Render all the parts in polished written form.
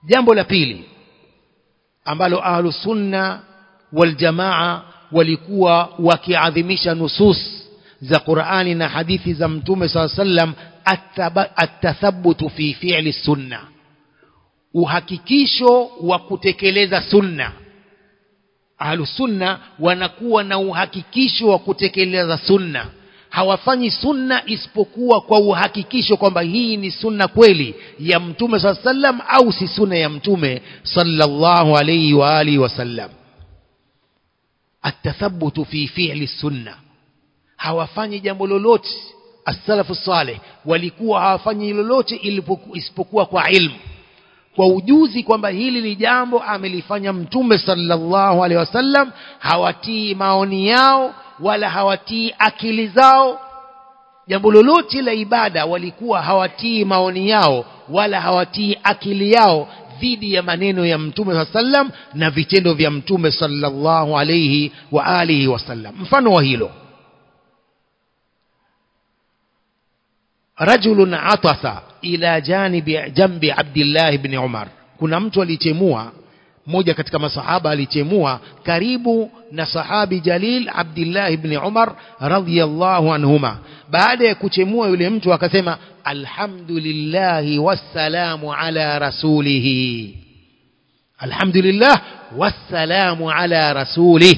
jambo la pili ambalo ahlus sunna wal jamaa walikuwa wakiadhimisha nusus za Qur'ani na hadithi za Mtume SAW at-tathabbutu fi fi'li sunna, uhakikisho wa kutekeleza sunna. Ahlus sunna wanakuwa na uhakikisho wa kutekeleza sunna, hawafanyi sunna isipokuwa kwa uhakikisho kwamba hii ni sunna kweli ya Mtume SAW au si sunna ya Mtume sallallahu alayhi wa alihi wasallam. At-tathabbutu fi fi'li sunna, hawafanyi jambo lolote. As-salafu salih walikuwa hawafanyi lolote isipokuwa kwa ilmu, kwa ujuzi kwamba hili ni jambo amelifanya Mtume sallallahu alaihi wasallam. Hawatii maoni yao wala hawatii akili zao. Jambo lolote la ibada walikuwa hawatii maoni yao wala hawatii akili yao dhidi ya maneno ya Mtume sallallahu alaihi wasallam na vitendo vya Mtume sallallahu alaihi wa alihi wasallam. Mfano wa hilo, rajulun atasa ila jambi Abdullah ibn Umar. Kuna mtu alichemua, mmoja katika masahaba alichemua karibu na sahabi jalil Abdullah ibn Umar radhiyallahu anhuma. Baada ya kuchemua yule mtu akasema alhamdulillah wassalamu ala rasulih, alhamdulillah wassalamu ala rasulih.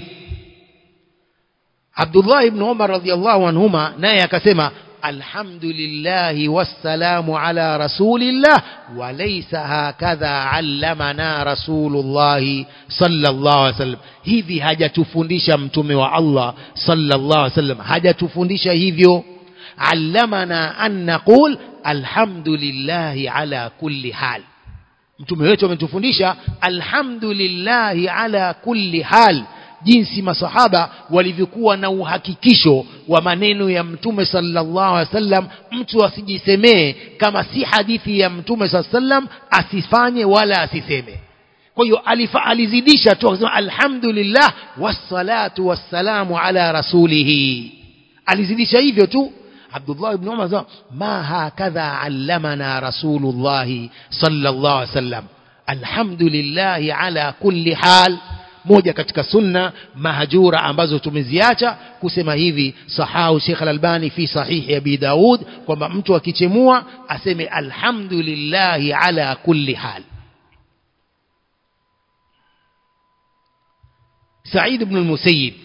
Abdullah ibn Umar radhiyallahu anhuma naye akasema alhamdulillah wassalamu ala rasulillah wa laysa hakadha allamana rasulullah sallallahu alaihi wasallam. Hivi hajatufundisha mtume wa Allah sallallahu alaihi wasallam, hajatufundisha hivyo. Allamana an naqul alhamdulillah ala kulli hal. Mtume wetu ametufundisha alhamdulillah ala kulli hal, jinsi masahaba walivyokuwa na uhakikisho wa maneno ya Mtume sallallahu alaihi wasallam. Mtu asijisemee kama si hadithi ya Mtume sallallahu alaihi wasallam, asifanye wala asiseme. Kwa hiyo alizidisha tu akasema alhamdulillah wassalatu wassalamu ala rasulih, alizidisha hivyo tu. Abdullah ibn Umar anasema ma hakadha allamana rasulullah sallallahu alaihi wasallam, alhamdulillah ala kulli hal. Moja katika sunna mahjura ambazo tumeziacha kusema hivi. Sahau Sheikh Al-Albani fi sahihi Abi Daud kwamba mtu akichemua aseme alhamdulillah ala kulli hal. Sa'id ibn al-Musayyib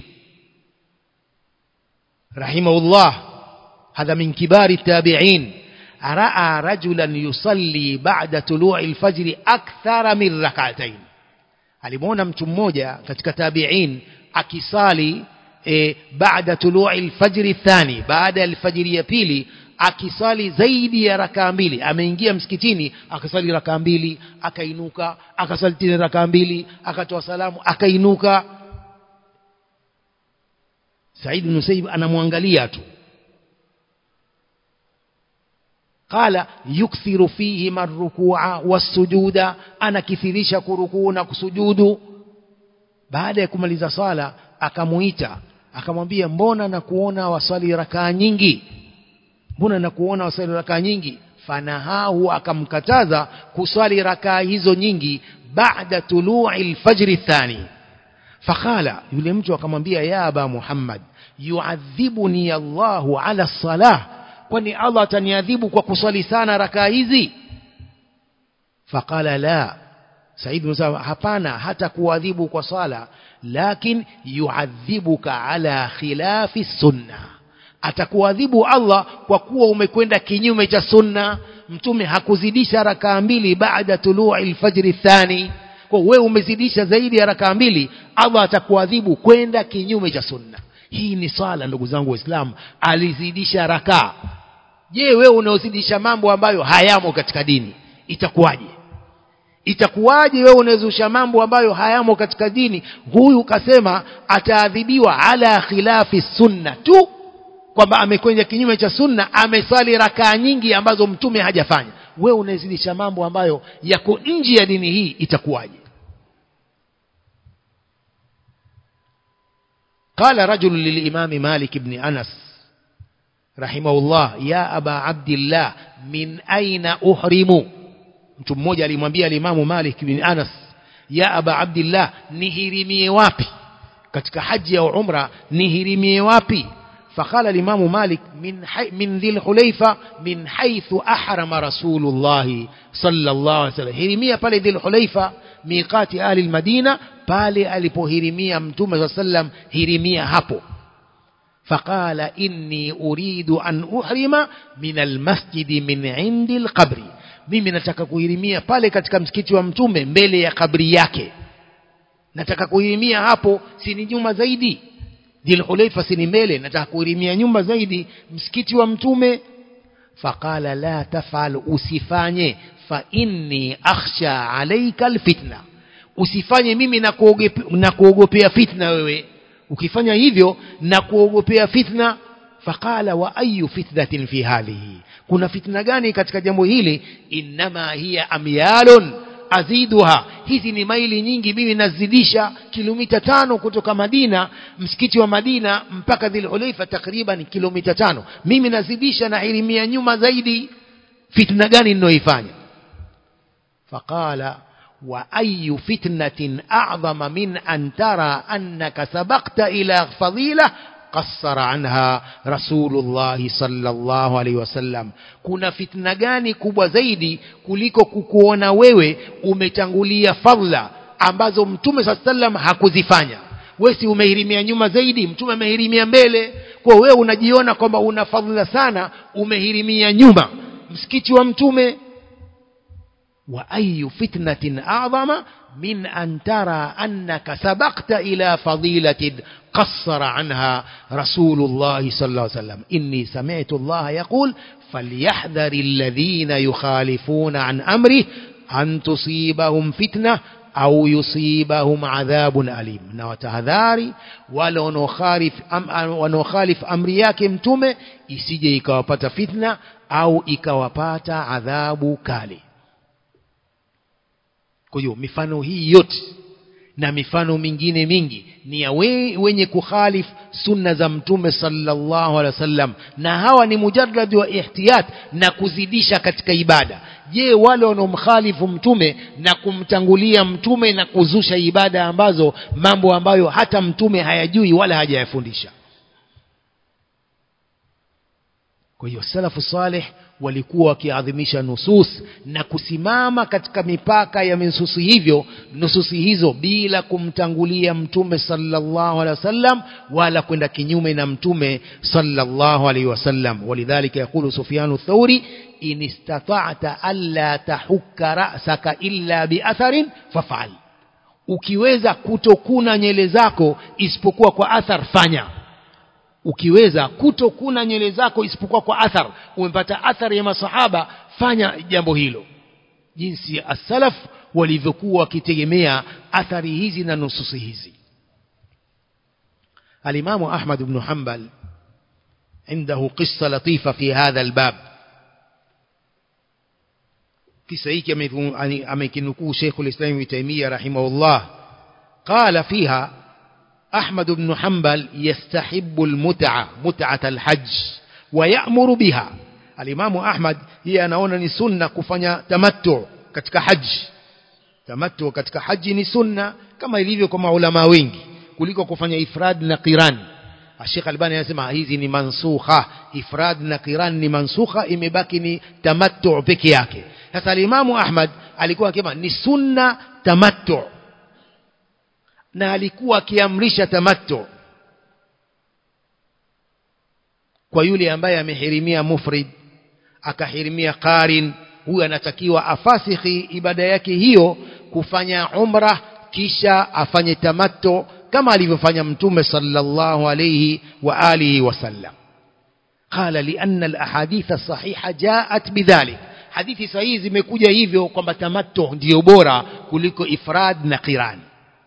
rahimahullah, hadha min kibari tabi'in, ra'a rajulan yusalli ba'da tulu'i al-fajr akthara min rak'atayn. Alimuona mtu mmoja katika tabi'in akisali baada tulu'i al-fajr thani, baada al-fajr ya pili akisali zaidi ya rakaa mbili. Ameingia msikitini akasali rakaa mbili, akainuka, akasali tena rakaa mbili, akatoa salamu, akainuka. Said ibn Musayyib anamwangalia tu. Qala yukthiru fihi marruku'a wasujuda, anakithirisha kurukuu na kusujudu. Baada ya kumaliza sala akamuita akamwambia, mbona nakuona wasali rakaa nyingi, mbona nakuona wasali rakaa nyingi? Fanahahu, akamkataza kusali rakaa hizo nyingi baada tulu'i al-fajr thani. Fakhala, yule mtu akamwambia, ya aba Muhammad yu'adhibuni Allahu ala salah, kwani Allah ataniadhibu kwa kusali sana rakaa hizi? Faqala la, Said Musa, hapana, hata kuadhibu kwa sala, lakin yuadhibuka ala khilafi sunna, atakuadhibu Allah kwa kuwa umekwenda kinyume cha sunna. Mtume hakuzidisha rakaa mbili baada tulu'i al-fajr thani, kwa wewe umezidisha zaidi ya rakaa mbili, Allah atakuadhibu kwenda kinyume cha sunna. Hii ni sala, ndugu zangu Waislamu, alizidisha rakaa. Je, wewe unaozidisha mambo ambayo hayamo katika dini, itakuwaje? Itakuwaje wewe unazusha mambo ambayo hayamo katika dini? Huyu kasema ataadhibiwa ala khilafi sunna tu, kwamba amekwenda kinyume cha sunna, amesali rakaa nyingi ambazo mtume hajafanya. Wewe unazidisha mambo ambayo yako nje ya dini hii, itakuwaje? قال رجل للإمام مالك بن أنس رحمه الله، يا أبا عبد الله من أين أحرم؟ mtu mmoja alimwambia al-Imam Malik bin Anas, ya Aba Abdullah, nihirimie wapi katika haji au umra, nihirimie wapi? Faqala al-Imam Malik min Dhil Hulayfa min haythu ahrama Rasulullah sallallahu alaihi wasallam, hirimia pale Dhil Hulayfa miqati ahli al-Madina, pale alipohirimia mtume sallallahu alaihi wasallam, hirimia hapo. Faqala inni uridu an uhrima min al-masjid min indi al-qabri, mimi nataka kuhirimia pale katika msikiti wa mtume mbele ya kabri yake, nataka kuhirimia hapo, si ni nyuma zaidi Dhil Hulayfa, si ni mbele, nataka kuhirimia nyuma zaidi msikiti wa mtume. Faqala la tafal, usifanye, fa inni akhsha alayka alfitna, usifanye, mimi na kuogopea fitna wewe, ukifanya hivyo na kuogopea fitna. Faqala wa ayu fitnatin fi halihi, kuna fitna gani katika jambo hili? Inma hiya amyalun aziduha, hizi ni maili nyingi, mimi nazidisha kilomita 5 kutoka Madina, msikiti wa Madina mpaka Dhil Hulayfa takriban kilomita 5, mimi nazidisha na hirimia nyuma zaidi, fitna gani ninayoifanya? Faqala wa ayu fitnatin a'zama min an tara annaka sabaqta ila fadila qassara anha Rasulullah sallallahu alaihi wasallam, kuna fitna gani kubwa zaidi kuliko kukuona wewe umetangulia fadhila ambazo mtume sallallahu alaihi wasallam hakuzifanya? Wewe si umehirimia nyuma zaidi, mtume amehirimia mbele, kwa wewe unajiona kwamba una fadhila sana, umehirimia nyuma msikiti wa mtume. Wa ayu fitnatin a'zama min an tara annaka sabaqta ila fadilatin qassara anha Rasulullah sallallahu alaihi wasallam, inni sami'tu Allah yaqul falyahdhari alladhina yukhalifuna an amri an tusibahum fitna au yusibahum adhabun alim, na watahadhari wale wanaokhalif amri yake mtume, isije ikawapata fitna au ikawapata adhabu kali. Kwa hiyo mifano hii yote na mifano mingine mingi ni ya wenye kukhalif sunna za mtume sallallahu alaihi wasallam, na hawa ni mujarrad wa ihtiyat na kuzidisha katika ibada. Je, wale wanaomkhalifu mtume na kumtangulia mtume na kuzusha ibada ambazo, mambo ambayo hata mtume hayajui wala hajayafundisha? Kwa hiyo salafu salih walikuwa wakiadhimisha nusus na kusimama katika mipaka ya nususi hizo bila kumtangulia mtume sallallahu alaihi wasallam wala kwenda kinyume na mtume sallallahu alaihi wasallam. Walidhalika yakulu Sufyan ath-Thawri, in istata'ta alla tahukka ra'saka illa bi'atharin faf'al, ukiweza kutokuna nywele zako isipokuwa kwa athar, fanya. Ukiweza kutokuna nywele zako isipokuwa kwa athar, umepata athari ya masahaba, fanya jambo hilo. Jinsi as-salaf walivyokuwa wakitegemea athari hizi na nususi hizi. Al-Imam Ahmad ibn Hanbal عنده قصة لطيفة في هذا الباب. kisa hiki amekinukuu Sheikh al-Islam Ibn Taymiyyah rahimahullah, قال فيها أحمد بن حنبل يستحب متعة الحج ويأمر بها. الإمام أحمد هي anaona ni sunna kufanya tamattu katika haji. Tamattu katika haji ni sunna kama ilivyo kwa maulama wengi kuliko kufanya ifrad na qiran. Sheikh Albani anasema hizi ni mansukha, ifrad na qiran ni mansukha, imebaki ni tamattu peke yake. Sasa Imam Ahmad alikuwa akisema ni sunna tamattu, na alikuwa akiamrisha tamattu kwa yule ambaye amehirimia mufrid akahirimia qarin. Huyu anatakiwa afasikhi ibada yake hiyo kufanya umra kisha afanye tamattu kama alivyofanya mtume sallallahu alayhi wa alihi wasallam. Qala li anna al-ahadith as-sahiha ja'at bidhalik, hadithi sahihi zimekuja hivyo kwamba tamattu ndio bora kuliko ifrad na qiran.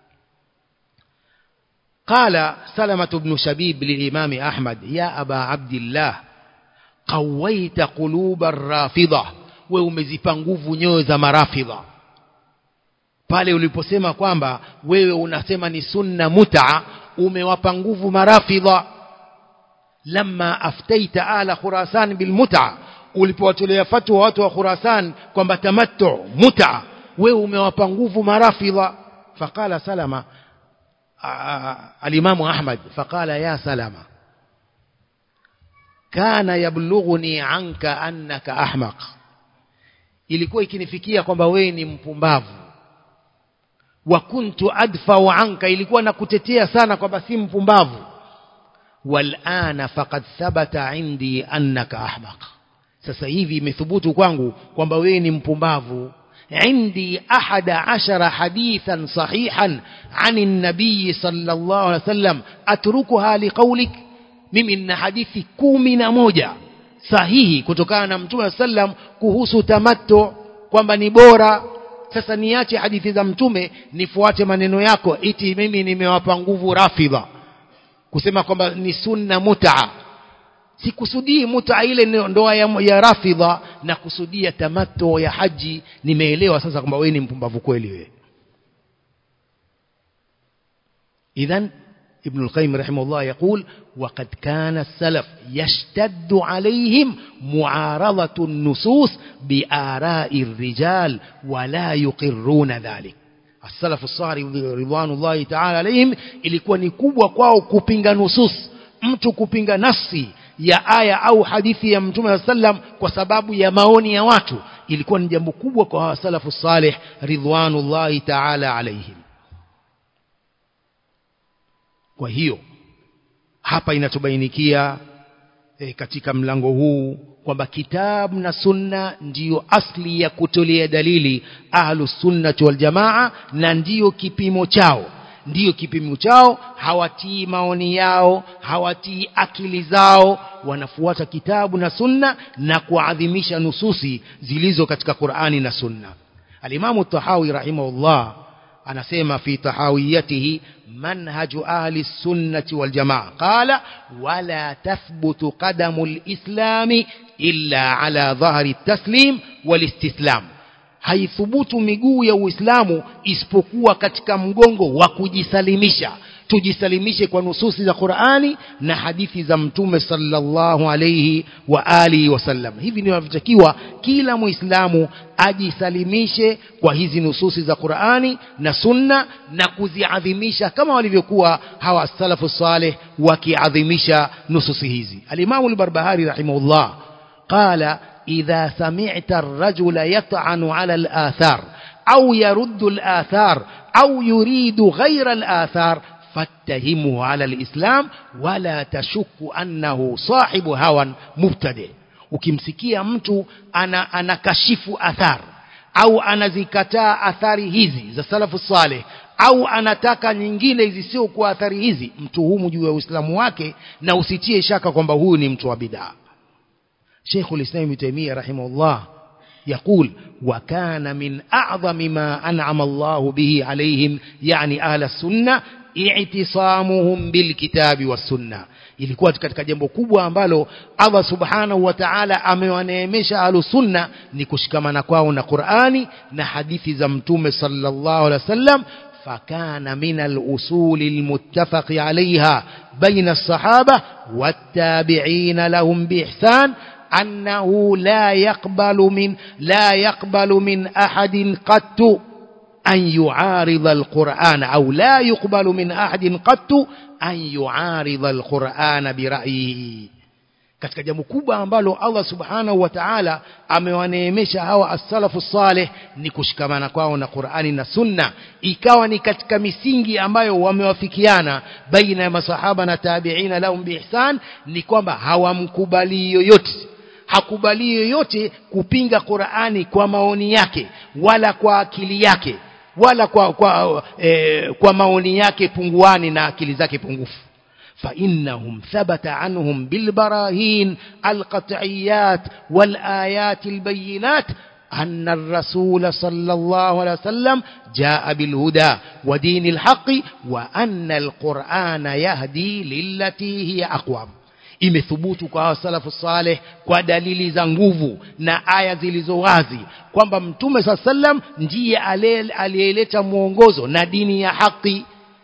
قال سلمة بن شبيب للإمام أحمد يا أبا عبد الله قويت قلوب الرافضة ومزipa nguvu nyoyo za marafidha. Pale uliposema kwamba wewe unasema ni sunna mut'a, umewapa nguvu marafidha. Lamma aftaita ala Khurasan bil mut'a, ulipowatolea fatwa watu wa Khurasan kwamba tamattu mut'a, wewe umewapa nguvu marafidha. Faqala Salama al-Imam Ahmad, faqala ya Salama kana yablughuni anka annaka ahmaq, ilikuwa ikinifikia kwamba wewe ni mpumbavu. Wa kuntu adfa'u anka, ilikuwa nakutetea sana kwamba si mpumbavu. Wal'ana faqad thabata indi annaka ahmaq, sasa hivi imethubutu kwangu kwamba wewe ni mpumbavu. عندي 11 حديثا صحيحا عن النبي صلى الله عليه وسلم أتركها لقولك, mimi nina hadithi 11 sahihi kutokana na Mtume sallam kuhusu tamattu kwamba ni bora. Sasa niache hadithi za Mtume nifuate maneno yako eti mimi nimewapa nguvu rafidha kusema kwamba ni sunna mut'a? Sikusudii mut'a ile ndoa ya rafidha, na kusudia tamattu ya haji. Nimeelewa sasa kwamba wewe ni mpumbavu kweli wewe. Idhan ابن القيم رحمه الله يقول وقد كان السلف يشتد عليهم معارضة النصوص بآراء الرجال ولا يقرون ذلك. السلف الصالح رضوان الله تعالى عليهم ilikuwa ni kubwa kwao kupinga nusus, mtu kupinga nafsi ya aya au hadithi ya Mtume sallam kwa sababu ya maoni ya watu, ilikuwa ni jambo kubwa kwa salafu salih ridwanullahi ta'ala alayhim. Kwa hiyo hapa inatubainikia katika mlango huu kwamba kitabu na sunna ndiyo asli ya kutolea dalili ahlus sunnah wal jamaa, na ndiyo kipimo chao. Hawatii maoni yao, hawatii akili zao, wanafuata kitabu na sunna na kuadhimisha nususi zilizo katika Qur'ani na sunna. Al-Imam at-Tahawi rahimahullah anasema fi tahawiyatihi manhaju ahli sunnati wal jamaa, qala wala tathbutu qadamu al-islami illa ala dhahri at-taslim wal istislam, haithubutu miguu ya Uislamu isipokuwa katika mgongo wa kujisalimisha. Tujisalimishe kwa nususi za Qur'ani na hadithi za Mtume sallallahu alayhi wa alihi wasallam. Hivi ndivyo inavyotakiwa kila Muislamu ajisalimishe kwa hizi nususi za Qur'ani na sunna, na kuziadhimisha kama walivyokuwa hawa salafu salih wakiadhimisha nususi hizi. Al-Imam al-Barbahari rahimahullah qala idha sami'ta ar-rajula yat'anu 'ala al-athar aw yaruddu al-athar aw yuridu ghayra al-athar fattahimuhu ala al-islam wala tashukku annahu sahibu hawan mubtadi. Ukimsikia mtu anakashifu athar au anazikataa athari hizi za salafu saleh au anataka nyingine zisio kwa athari hizi, mtu huyu juu ya Uislamu wake, na usitie shaka kwamba huyu ni mtu wa bid'a. Sheikh al-Islam Ibn Taymiyyah rahimahullah يقول وكان من أعظم ما أنعم الله به عليهم يعني أهل السنة i'tisamuhum bilkitabi wassunna. Ilikuwa katika jambo kubwa ambalo Allah subhanahu wa ta'ala amewaneemesha ahlus sunna ni kushikamana kwao na Qur'ani na hadithi za Mtume sallallahu alaihi wasallam. فكان من الأصول المتفق عليها بين الصحابة والتابعين لهم بإحسان أنه لا يقبل من أحد قط أن يعارض القرآن، أو لا يقبل من أحد قط أن يعارض القرآن برأيه. katika jambo kubwa ambalo Allah subhanahu wa ta'ala amewaneemesha hawa as-salafu salih ni kushikamana kwao na Qur'ani na Sunna, ikawa ni katika misingi ambayo wamewafikiana baina ya masahaba na tabi'ina lahum biihsan, ni kwamba hawamkubali yoyote, hakubali yoyote kupinga Qur'ani kwa maoni yake wala kwa akili yake wala kwa maoni yake punguani na akili zake pungufu. فإنهم ثبت عنهم بالبراهين القطعيات والآيات البينات أن الرسول صلى الله عليه وسلم جاء بالهدى ودين الحق وأن القرآن يهدي للتي هي أقوم. Imethubutu kwa salafu saleh kwa dalili za nguvu na aya zilizo wazi kwamba Mtume sallam ndiye aliyeleta muongozo na dini ya haki,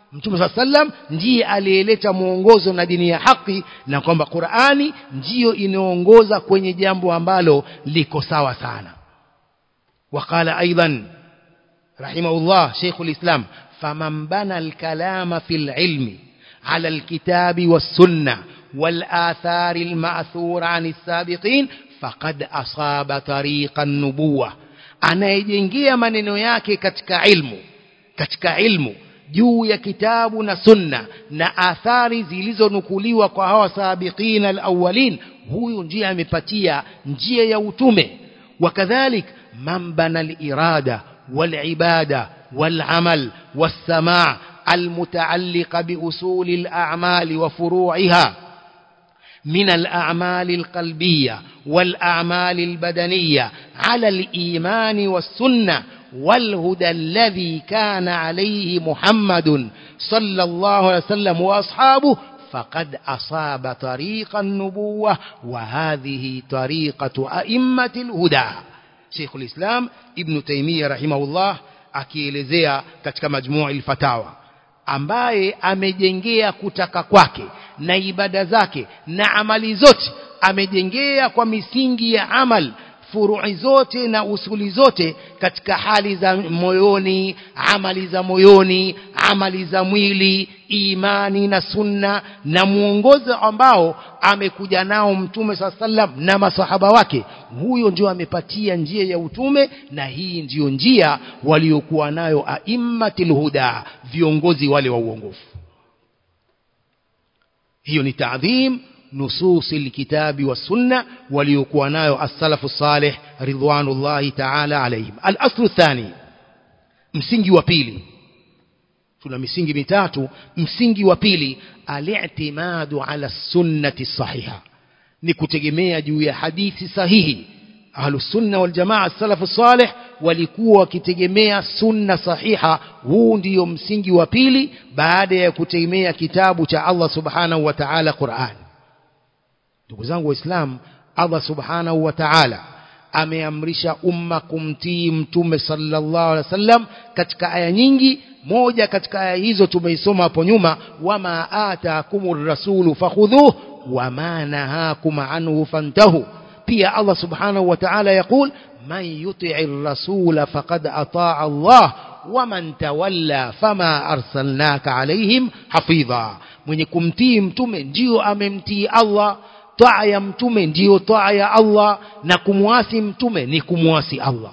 Mtume sallam ndiye aliyeleta muongozo na dini ya haki, na kwamba Qur'ani ndiyo inaongoza kwenye jambo ambalo liko sawa sana. Waqala aidan rahimahullah Sheikhul Islam, faman bana al-kalama fil ilmi ala al-kitabi was-sunnah wal-athar al-ma'thura 'an as-sabiqin faqad asaba tariqa an-nubuwah. Anayejengea maneno yake katika ilmu juu ya kitabu na sunna na athari zilizonukuliwa kwa hawa sabiqin al-awwalin, huyu ndiye amepatia njia ya utume. Wakadhalik man bana al-irada wal-ibada wal-amal was-sama' al-muta'alliqa bi usul al-a'mal wa furu'iha من الأعمال القلبية والأعمال البدنية على الإيمان والسنة والهدى الذي كان عليه محمد صلى الله عليه وسلم وأصحابه فقد أصاب طريق النبوة وهذه طريقة أئمة الهدى. شيخ الإسلام ابن تيمية رحمه الله akielezea katika majmuu al-fatawa, ambaye amejengea kutaka kwake na ibada zake na amali zote amejengea kwa misingi ya amal, furu'i zote na usuli zote katika hali za moyoni, amali za moyoni, amali za mwili, imani na sunna, na muongozo ambao amekuja nao Mtume sallam na masahaba wake. Huyo ndio amepatia njia ya utume, na hii ndio njia waliokuwa nayo aimmatul huda, viongozi wale wa uongofu. hiyo ni ta'dhim nusus alkitabi was-sunnah waliokuwa nayo as-salafu salih ridwanullahi ta'ala alayhim. Al-aslu thani, msingi wa pili. Tuna misingi mitatu. Msingi wa pili, al-i'timadu ala sunnati sahiha, ni kutegemea juu ya hadithi sahihi. Ahlus sunna wal jamaa as-salafu salih walikuwa wakitegemea sunna sahiha. Huu ndio msingi wa pili baada ya kutegemea kitabu cha Allah subhanahu wa ta'ala, Qur'an. Ndugu zangu Waislamu, Allah subhanahu wa ta'ala ameamrisha umma kumtii Mtume sallallahu alaihi wasallam katika aya nyingi. Moja katika aya hizo tumeisoma hapo nyuma, wama ataakumur rasulu fakhudhuhu wama nahakum anhu fantahu. Pia Allah subhanahu wa ta'ala yakul man yuti'ir rasula faqad ata'a Allah waman tawalla fama arsalnaka alaihim hafidha. Mwenye kumtii mtume ndio amemtii Allah. Taa ya mtume ndio taa ya Allah, na kumwasi mtume ni kumwasi Allah.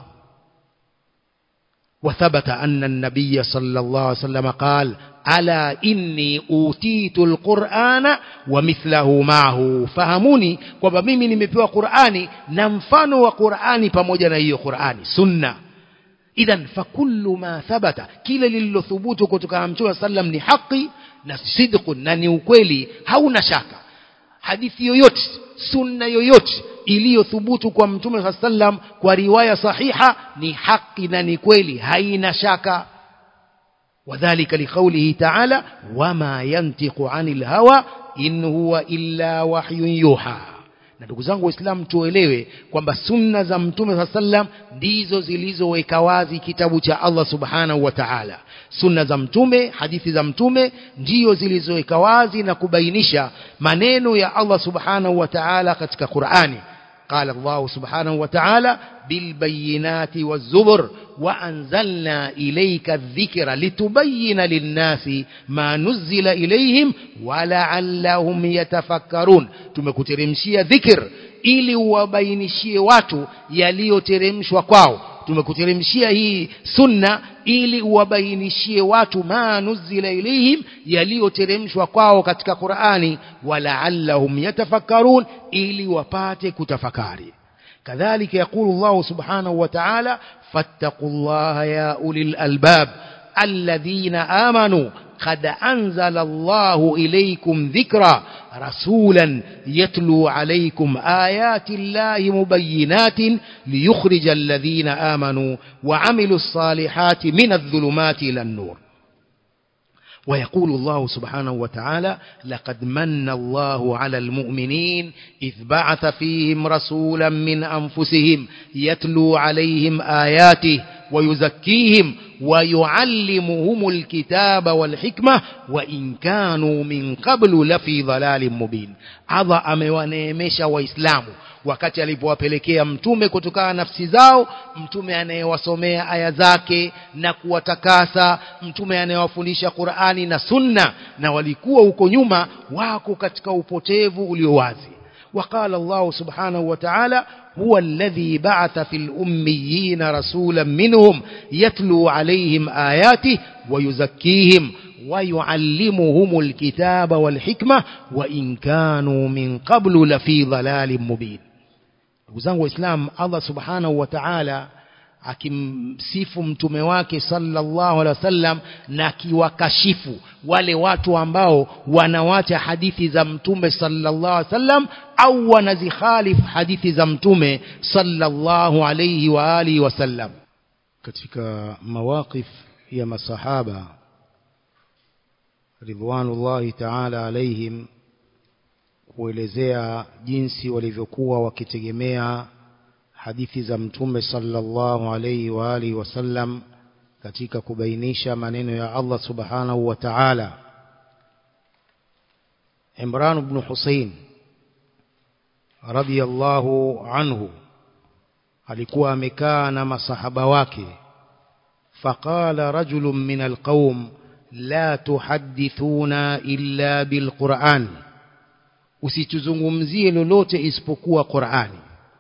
وثبت أن النبي صلى الله عليه وسلم قال ألا إني أوتيت القرآن ومثله معه. fahamuni kwamba mimi nimepewa Qur'ani na mfano wa Qur'ani pamoja na hiyo Qur'ani, sunna. Idhan fakullu ma thabata, kila lililothubutu kutoka Mtume sallam ni haki na sidqun, na ni ukweli, hauna shaka. Hadithi yoyote, sunna yoyote iliyothubutu kwa Mtume sallam kwa riwaya sahiha ni haki na ni kweli, haina shaka. Wadhālika liqawlihi ta'ala wama yantiqu 'anil hawa in huwa illa wahyun yuha. Na ndugu zangu Waislamu, tuelewe kwamba sunna za Mtume sallam ndizo zilizoweka wazi kitabu cha Allah subhanahu wa ta'ala. Sunna za Mtume, hadithi za Mtume ndio zilizoweka wazi na kubainisha maneno ya Allah subhanahu wa ta'ala katika Qur'ani. قال الله سبحانه وتعالى بالبينات والزبر وأنزلنا إليك الذكر لتبين للناس ما نزل إليهم ولعلهم يتفكرون. tumekuteremshia dhikr ili uwabainishie watu yaliyoteremshwa kwao. Tumekuteremshia hii sunna ili uwabainishie watu ma nuzila ilayhim, yaliyoteremshwa kwao katika Qur'ani, walaallahum yatafakkarun, ili wapate kutafakari. Kadhalika yaqulu Allah subhanahu wa ta'ala fattaqullaha ya ulil albab alladhina amanu قد أنزل الله إليكم ذكرا رسولا يتلو عليكم آيات الله مبينات ليخرج الذين آمنوا وعملوا الصالحات من الظلمات إلى النور. ويقول الله سبحانه وتعالى لقد من الله على المؤمنين إذ بعث فيهم رسولا من أنفسهم يتلو عليهم آياته ويزكيهم ويعلمهم الكتاب والحكمة وإن كانوا من قبل لفي ضلال مبين. Allah amewaneemesha waislamu wakati alipowapelekea mtume kutokana nafsi zao, mtume anayewasomea aya zake na kuwatakasa, mtume anayewafundisha Qur'ani na Sunna, na walikuwa huko nyuma wako katika upotevu ulio wazi. وقال الله سبحانه وتعالى هو الذي بعث في الأميين رسولا منهم يتلو عليهم آياته ويزكيهم ويعلمهم الكتاب والحكمة وإن كانوا من قبل لفي ضلال مبين. وزنوا وإسلام الله سبحانه وتعالى akimsifu mtume wake sallallahu alaihi wasallam na kiwakashifu wale watu ambao wanawacha hadithi za mtume sallallahu alaihi wasallam au wanazikhalif hadithi za mtume sallallahu alaihi wa alihi wasallam. Katika mawaqif ya masahaba ridwanullahi ta'ala alaihim kuelezea jinsi walivyokuwa wakitegemea hadithi za mtume sallallahu alayhi wa alihi wasallam katika kubainisha maneno ya Allah subhanahu wa ta'ala. Imran ibn Husayn radiyallahu anhu alikuwa amekaa na masahaba wake, faqala rajulun min alqawm la tuhaddithuna illa bilquran, usituzungumzie lolote isipokuwa Qur'ani.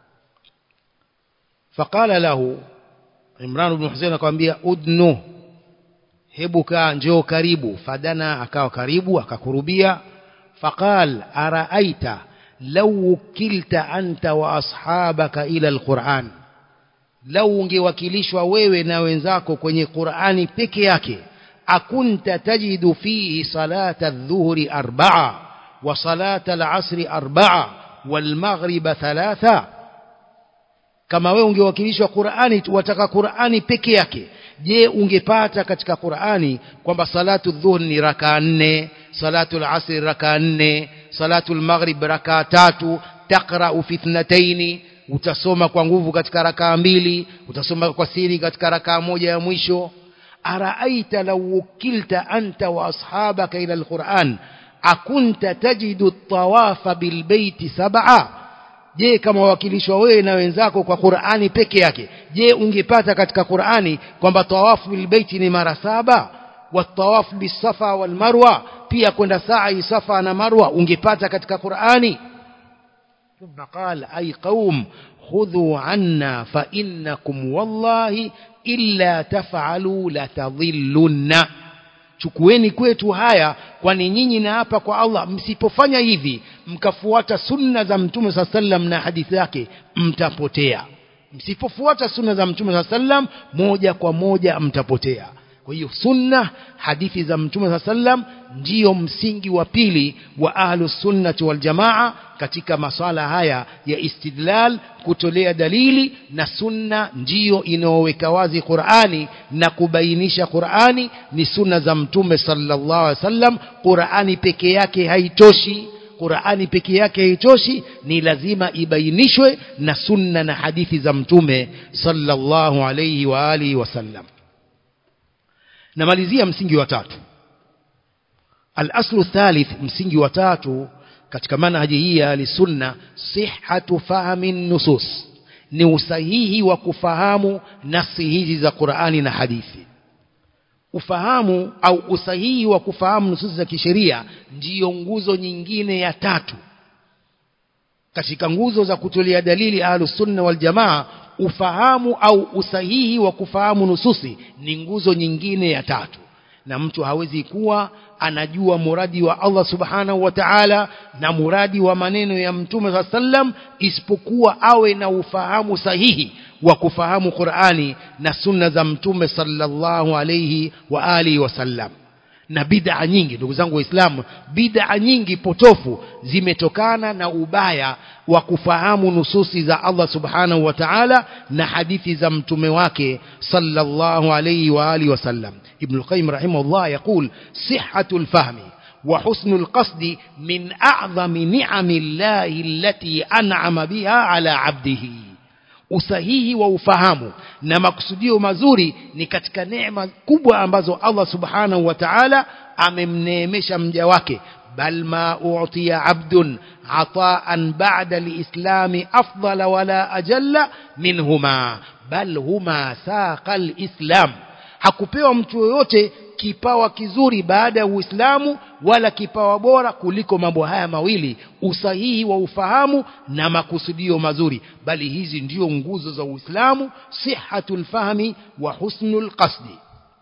فقال له Imran ibn Husayn akamwambia udnu, hebu kaa, njoo karibu. Fadana, akawa karibu, akakurubia. Faqal araaita law ukilta anta wa ashabaka ila alquran, law ungewakilishwa wewe na wenzako kwenye Qur'ani peke yake, akunta tajidu fihi salata adh-dhuhri 4 wa salata al-'asri 4 wal maghriba 3. Kama wewe ungewakilishwa Qur'ani, wataka Qur'ani peke yake, je, ungepata katika Qur'ani kwamba salatu dhuhr ni raka 4, salatu al-asr raka 4, salatu al-maghrib raka 3, taqra'u fi ithnatayn, utasoma kwa nguvu katika raka 2, utasoma kwa siri katika raka 1 ya mwisho. Araaita law ukilta anta wa ashabaka ila al-Qur'an akunta tajidu at-tawafa bil bayti 7. Je, kama wakilishwa wewe na wenzako kwa Qur'ani peke yake, je, ungepata katika Qur'ani kwamba tawafu bil baiti ni mara 7, wa tawafu bis safa wal marwa, pia kwenda sa'i safa na marwa, ungepata katika Qur'ani? Thumma qala ay qaum khudhu anna fa innakum wallahi illa taf'alu la tadhillunna, chukueni kwetu haya, kwani nyinyi na hapa kwa Allah msipofanya hivi mkafuata sunna za mtume sallam na hadithi yake mtapotea. Msipofuata sunna za mtume sallam moja kwa moja mtapotea. Kwa hiyo sunna, hadithi za mtume sallam ndio msingi wa pili wa ahlus sunnah wal jamaa katika maswala haya ya istidlal, kutolea dalili, na sunna ndio inaoweka wazi Qur'ani na kubainisha Qur'ani ni sunna za mtume sallallahu alaihi wasallam. Qur'ani peke yake haitoshi, Qur'ani peke yake haitoshi, ni lazima ibainishwe na sunna na hadithi za mtume sallallahu alaihi wa alihi wasallam. Namalizia msingi wa tatu, al-aslu thalith, msingi wa tatu katika manhaji hii ya al-sunna, sihhatu fahmi nusus, ni usahihi wa kufahamu nasi hizi za Qur'ani na hadithi. Ufahamu au usahihi wa kufahamu nusus za kisheria ndiyo nguzo nyingine ya tatu katika nguzo za kutolea dalili ahlus sunna wal jamaa. Ufahamu au usahihi wa kufahamu nususi ni nguzo nyingine ya tatu, na mtu hawezi kuwa anajua muradi wa Allah subhanahu wa ta'ala na muradi wa maneno ya mtume sallam isipokuwa awe na ufahamu sahihi wa kufahamu Qur'ani na sunna za mtume sallallahu alayhi wa alihi wasallam. Na bid'a nyingi, ndugu zangu waislamu, bid'a nyingi potofu zimetokana na ubaya wa kufahamu nususi za Allah subhanahu wa ta'ala na hadithi za mtume wake sallallahu alayhi wa alihi wasallam. Ibn al-Qayyim rahimahullah yaqul sihhatul fahmi wa husnul qasdi min a'zami ni'amillahi allati an'ama biha ala 'abdihi. usahihi wa ufahamu na makusudio mazuri ni katika neema kubwa ambazo Allah subhanahu wa ta'ala amemneemesha mja wake. bal ma u'tiya 'abdun 'ata'an ba'da al-islam afdala wala ajalla minhuma bal huma saqal islam. Hakupewa mtu yoyote kipawa kizuri baada ya Uislamu wala kipawa bora kuliko mambo haya mawili, usahihi wa ufahamu na makusudio mazuri, bali hizi ndio nguzo za Uislamu, sihhatul fahmi wa husnul qasdi.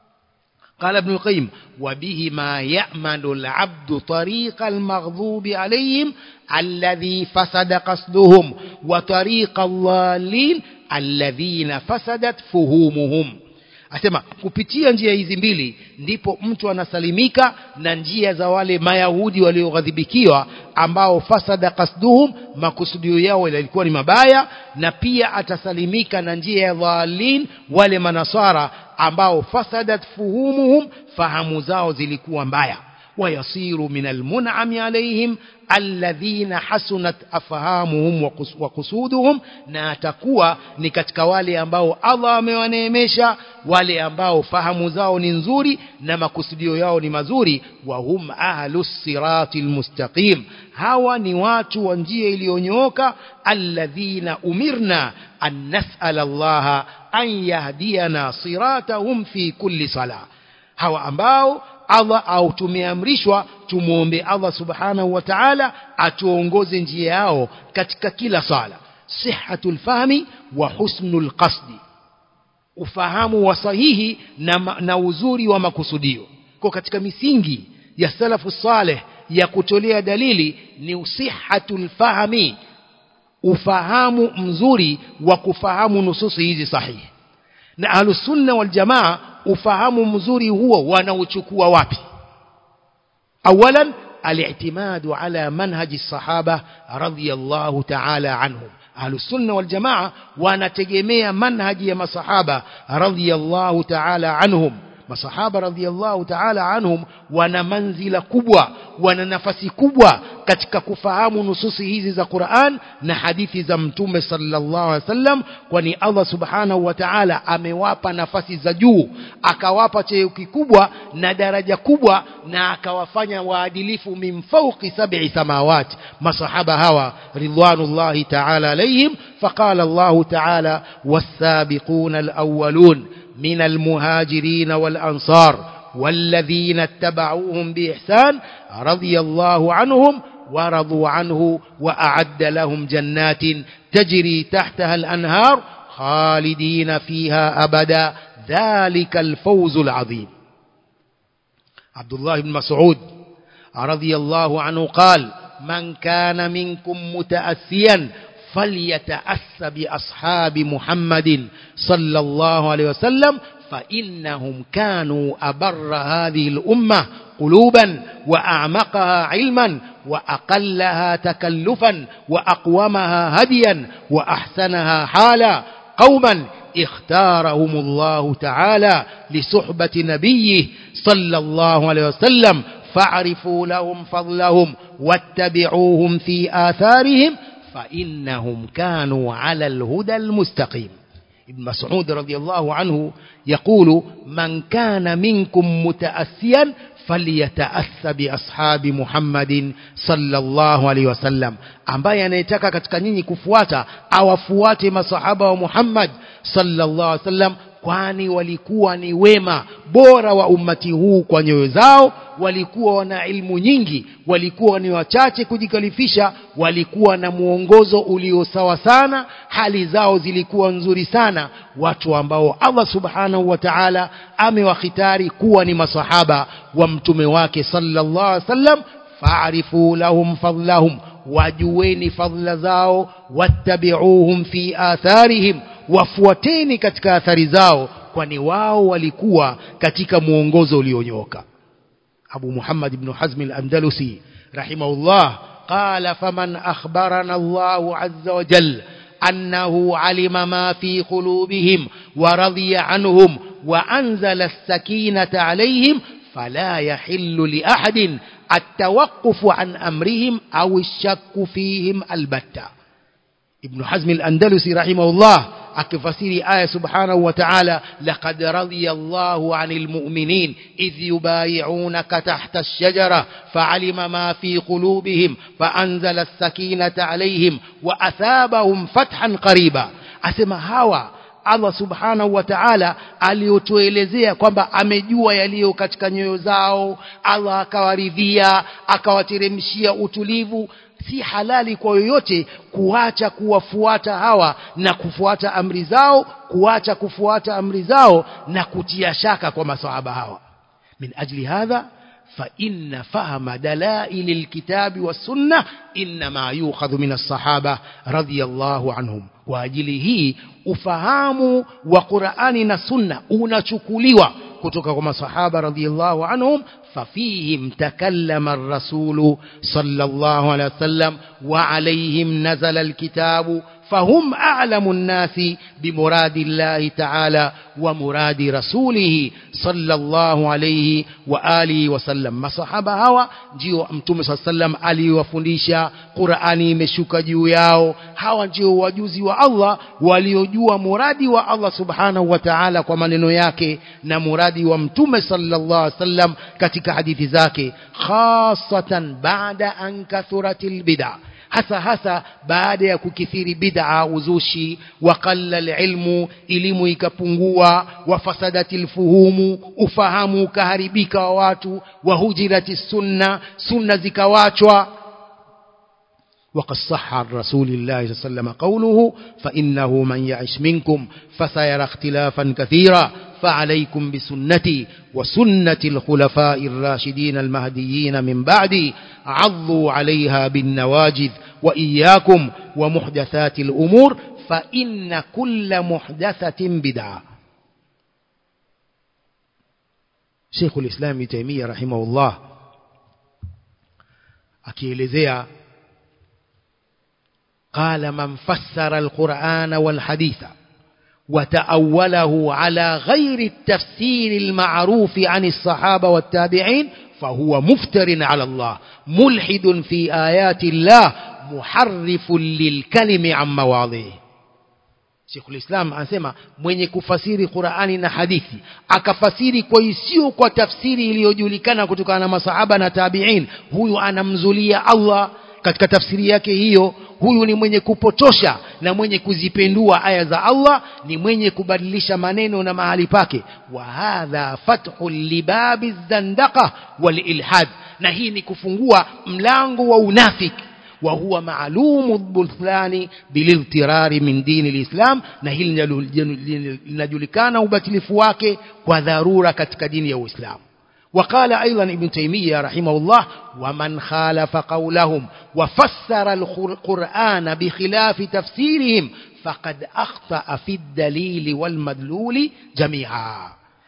قال ابن القيم وبهما يأمن العبد طريق المغضوب عليهم الذي فسد قصدهم وطريق الضالين الذين فسدت فهومهم. Asema kupitia njia hizi mbili ndipo mtu anasalimika na njia za wale Mayahudi walioghadhibikiwa ambao fasada qasduhum, makusudio yao yalikuwa ni mabaya, na pia atasalimika na njia ya dhalin, wale manasara ambao fasadat fuhumuhum, fahamu zao zilikuwa mbaya. ويصير من المنعم عليهم الذين حسنت أفهامهم وقصودهم, na atakuwa ni katika wale ambao Allah amewaneemesha, wale ambao fahamu zao ni nzuri na makusudio yao ni mazuri. Wahum ahlus siratil mustaqim, hawa ni watu wa njia iliyonyooka. Alladhina umirna an nas'ala Allah an yahdiyana siratahum fi kulli salah, hawa ambao Allah au tumeamrishwa tumuombe Allah subhanahu wa ta'ala atuongoze njia yao katika kila sala. Sihhatul fahmi wa husnul qasdi, ufahamu wa sahihi na uzuri wa makusudio. Kwa katika misingi ya salafu saleh ya kutolea dalili ni sihhatul fahmi, ufahamu mzuri wa kufahamu nususi hizi sahihi. Na ahlus sunna wal jamaa ufahamu mzuri huo wanauchukua wapi? Awalan al-i'timadu ala manhaji sahaba radhiyallahu ta'ala anhum. Ahlus sunna wal jamaa wanategemea manhaji ya masahaba radhiyallahu ta'ala anhum. Masahaba radhiyallahu ta'ala anhum wana manzila kubwa, wana nafasi kubwa katika kufahamu nususi hizi za Qur'an na hadithi za Mtume sallallahu alaihi wasallam, kwani Allah subhanahu wa ta'ala amewapa nafasi za juu, akawapa cheo kikubwa na daraja kubwa, na akawafanya waadilifu min fawqi sab'i samawati masahaba hawa ridwanullahi ta'ala alayhim. Faqala Allah ta'ala was-sabiquna al-awwalun من المهاجرين والأنصار والذين اتبعوهم بإحسان رضي الله عنهم ورضوا عنه وأعد لهم جنات تجري تحتها الأنهار خالدين فيها أبدا ذلك الفوز العظيم. عبد الله بن مسعود رضي الله عنه قال من كان منكم متأسيا فليتأس بأصحاب محمد صلى الله عليه وسلم فإنهم كانوا أبر هذه الأمة قلوبا وأعمقها علما وأقلها تكلفا وأقومها هديا وأحسنها حالا قوما اختارهم الله تعالى لصحبة نبيه صلى الله عليه وسلم فاعرفوا لهم فضلهم واتبعوهم في آثارهم فإنهم كانوا على الهدى المستقيم. ابن مسعود رضي الله عنه يقول من كان منكم متأسيا فليتأس بأصحاب محمد صلى الله عليه وسلم, ambaye anayetaka katika nyinyi kufuata awafuate masahaba wa Muhammad sallallahu alaihi wasallam, kwani walikuwa ni wema bora wa ummati huu kwa nyoyo zao, walikuwa wana ilmu nyingi, walikuwa ni wachache kujikalifisha, walikuwa na muongozo ulio sawa sana, hali zao zilikuwa nzuri sana, watu ambao Allah subhanahu wa ta'ala amewakhitari kuwa ni masahaba wa mtume wake sallallahu alaihi wasallam. Fa'arifu lahum fadlahum, wajueni fadla zao, wattabi'uhum fi atharihim, wafuateni katika athari zao, kwani wao walikuwa katika muongozo ulionyooka. Abu Muhammad ibn Hazm al-Andalusi rahimahullah qala faman akhbarana Allahu azza wa jalla annahu alima ma fi qulubihim wa radiya anhum wa anzala as-sakinata alayhim fala yahillu li ahadin at-tawaqquf an amrihim aw ash-shakku fihim albatta. Ibn Hazm al-Andalusi rahimahullah akifasiri aya subhanahu wa ta'ala, laqad radiyallahu 'anil mu'minin idh yubayi'unaka tahta ash-shajara fa'alima ma fi qulubihim fa'anzala as-sakinata 'alayhim wa athabahum fathan qariba. Asema hawa Allah subhanahu wa ta'ala aliotuelezea kwamba amejua yaliyo katika nyoyo zao, Allah akawaridhia, akawateremshia utulivu. Si halali kwa yoyote kuacha kuwafuata hawa na kufuata amri zao, kuacha kufuata amri zao na kutia shaka kwa maswahaba hawa. Min ajli hadha fa inna fahma dalail alkitabi was-sunnah inma yu'khadhu min as-sahaba radiyallahu anhum. Kwa ajili hii ufahamu wa Qur'ani na Sunna unachukuliwa kutoka kwa masahaba radiyallahu anhum. ففيهم تكلم الرسول صلى الله عليه وسلم وعليهم نزل الكتاب فهم أعلم الناس بمراد الله تعالى ومراد رسوله صلى الله عليه وآله وسلم. masahaba hawa ndio mtume صلى الله عليه وسلم aliwafundisha, Qur'ani imeshuka juu yao. Hawa ndio wajuzi wa Allah waliojua muradi wa Allah subhanahu wa ta'ala kwa maneno yake na muradi wa mtume sallallahu alaihi wasallam katika hadithi zake, khasatan baada an kathuratil bid'ah, hasa baada ya kukithiri bid'a, uzushi, wa qallal ilmu, elimu ikapungua, wa fasadatil fuhumu, ufahamu ukaharibika wa watu, wa hujiratis sunna zikawachwa. وقد صح عن رسول الله صلى الله عليه وسلم قوله فإنه من يعش منكم فسيرى اختلافا كثيرا فعليكم بسنتي وسنة الخلفاء الراشدين المهديين من بعدي عضوا عليها بالنواجذ وإياكم ومحدثات الأمور فإن كل محدثة بدعة. شيخ الإسلام ابن تيمية رحمه الله akielezea قال من فسر القرآن والحديث وتأوله على غير التفسير المعروف عن الصحابة والتابعين فهو مفتر على الله ملحد في آيات الله محرف للكلم عن مواضعه. Sheikh al-Islam anasema mwenye kufasiri Qur'ani na hadithi akafasiri kwa isiyo kwa tafsiri iliyojulikana kutokana na masahaba na tabi'in, huyu anamzulia Allah katika tafsiri yake hiyo. Huyu ni mwenye kupotosha na mwenye kuzipendua aya za Allah, ni mwenye kubadilisha maneno na mahali pake. Wa hadha fathu libabi zandaqa wal ilhad, na hii ni kufungua mlango wa unafiki. Wa huwa maalumu bulthani bililtirari min dini alislam, na hili linajulikana ubatilifu wake kwa dharura katika dini ya Uislamu. وقال أيضا ابن تيمية رحمه الله ومن خالف قولهم وفسر القرآن بخلاف تفسيرهم فقد أخطأ في الدليل والمدلول جميعا.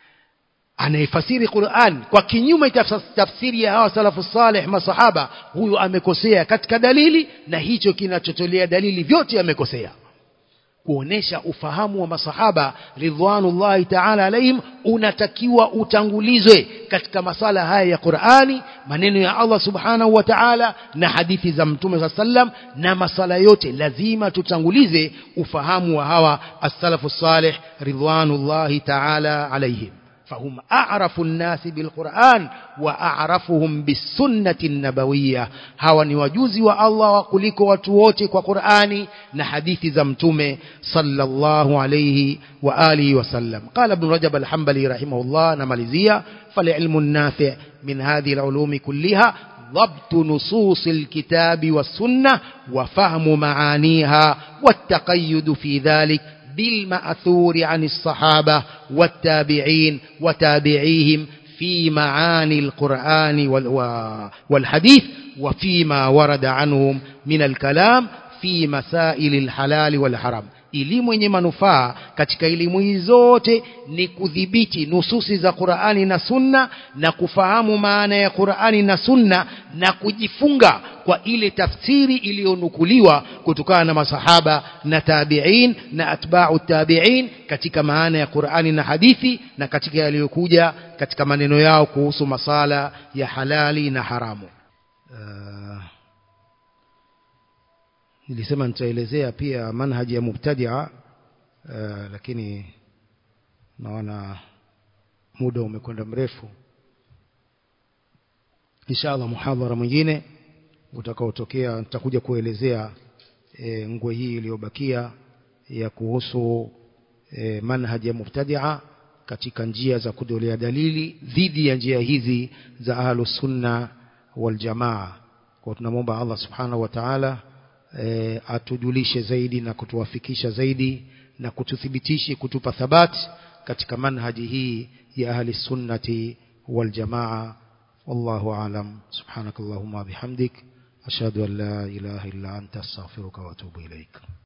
anayefasiri Qur'an kwa kinyume tafsiri ya hawa salafu salih masahaba, huyu amekosea katika dalili, na hicho kinachotolea dalili vyote amekosea. Kuonesha ufahamu wa masahaba ridwanullahi ta'ala alayhim unatakiwa utangulizwe katika masala haya ya Qur'ani, maneno ya Allah subhanahu wa ta'ala na hadithi za mtume sallam, na masala yote lazima tutangulize ufahamu wa hawa as-salafu salih ridwanullahi ta'ala alayhim. فهم أعرف الناس بالقرآن وأعرفهم بالسنة النبوية. hawa ni wajuzi wa Allah kuliko watu wote kwa Qur'ani na hadithi za mtume sallallahu alayhi wa alihi wasallam. قال ابن رجب الحنبلي رحمه الله نمalizia فالعلم النافع من هذه العلوم كلها ضبط نصوص الكتاب والسنة وفهم معانيها والتقيد في ذلك بالمأثور عن الصحابة والتابعين وتابعيهم في معاني القرآن والحديث وفيما ورد عنهم من الكلام في مسائل الحلال والحرام. Elimu yenye manufaa katika elimu hizi zote ni kudhibiti nususi za Qur'ani na Sunna na kufahamu maana ya Qur'ani na Sunna na kujifunga kwa ile tafsiri iliyonukuliwa kutokana na masahaba na tabi'in na atba'u tabi'in katika maana ya Qur'ani na hadithi na katika yaliyokuja katika maneno yao kuhusu masala ya halali na haramu. nilisema nitaelezea pia manhaji ya mubtadi'a, lakini naona muda umekwenda mrefu. Inshallah muhadhara mwingine utakaotokea nitakuja kuelezea ngwe hii iliyobakia ya kuhusu manhaji ya mubtadi'a katika njia za kudolea dalili dhidi ya njia hizi za ahlus sunna wal jamaa. Kwa tunamwomba Allah subhanahu wa ta'ala atujulishe zaidi na kutuwafikisha zaidi na kututhibitishe, kutupa thabati katika manhaji hii ya ahli sunnati wal jamaa. Wallahu a'lam. Subhanakallahumma bihamdik ashhadu an la ilaha illa anta astaghfiruka wa atubu ilaik.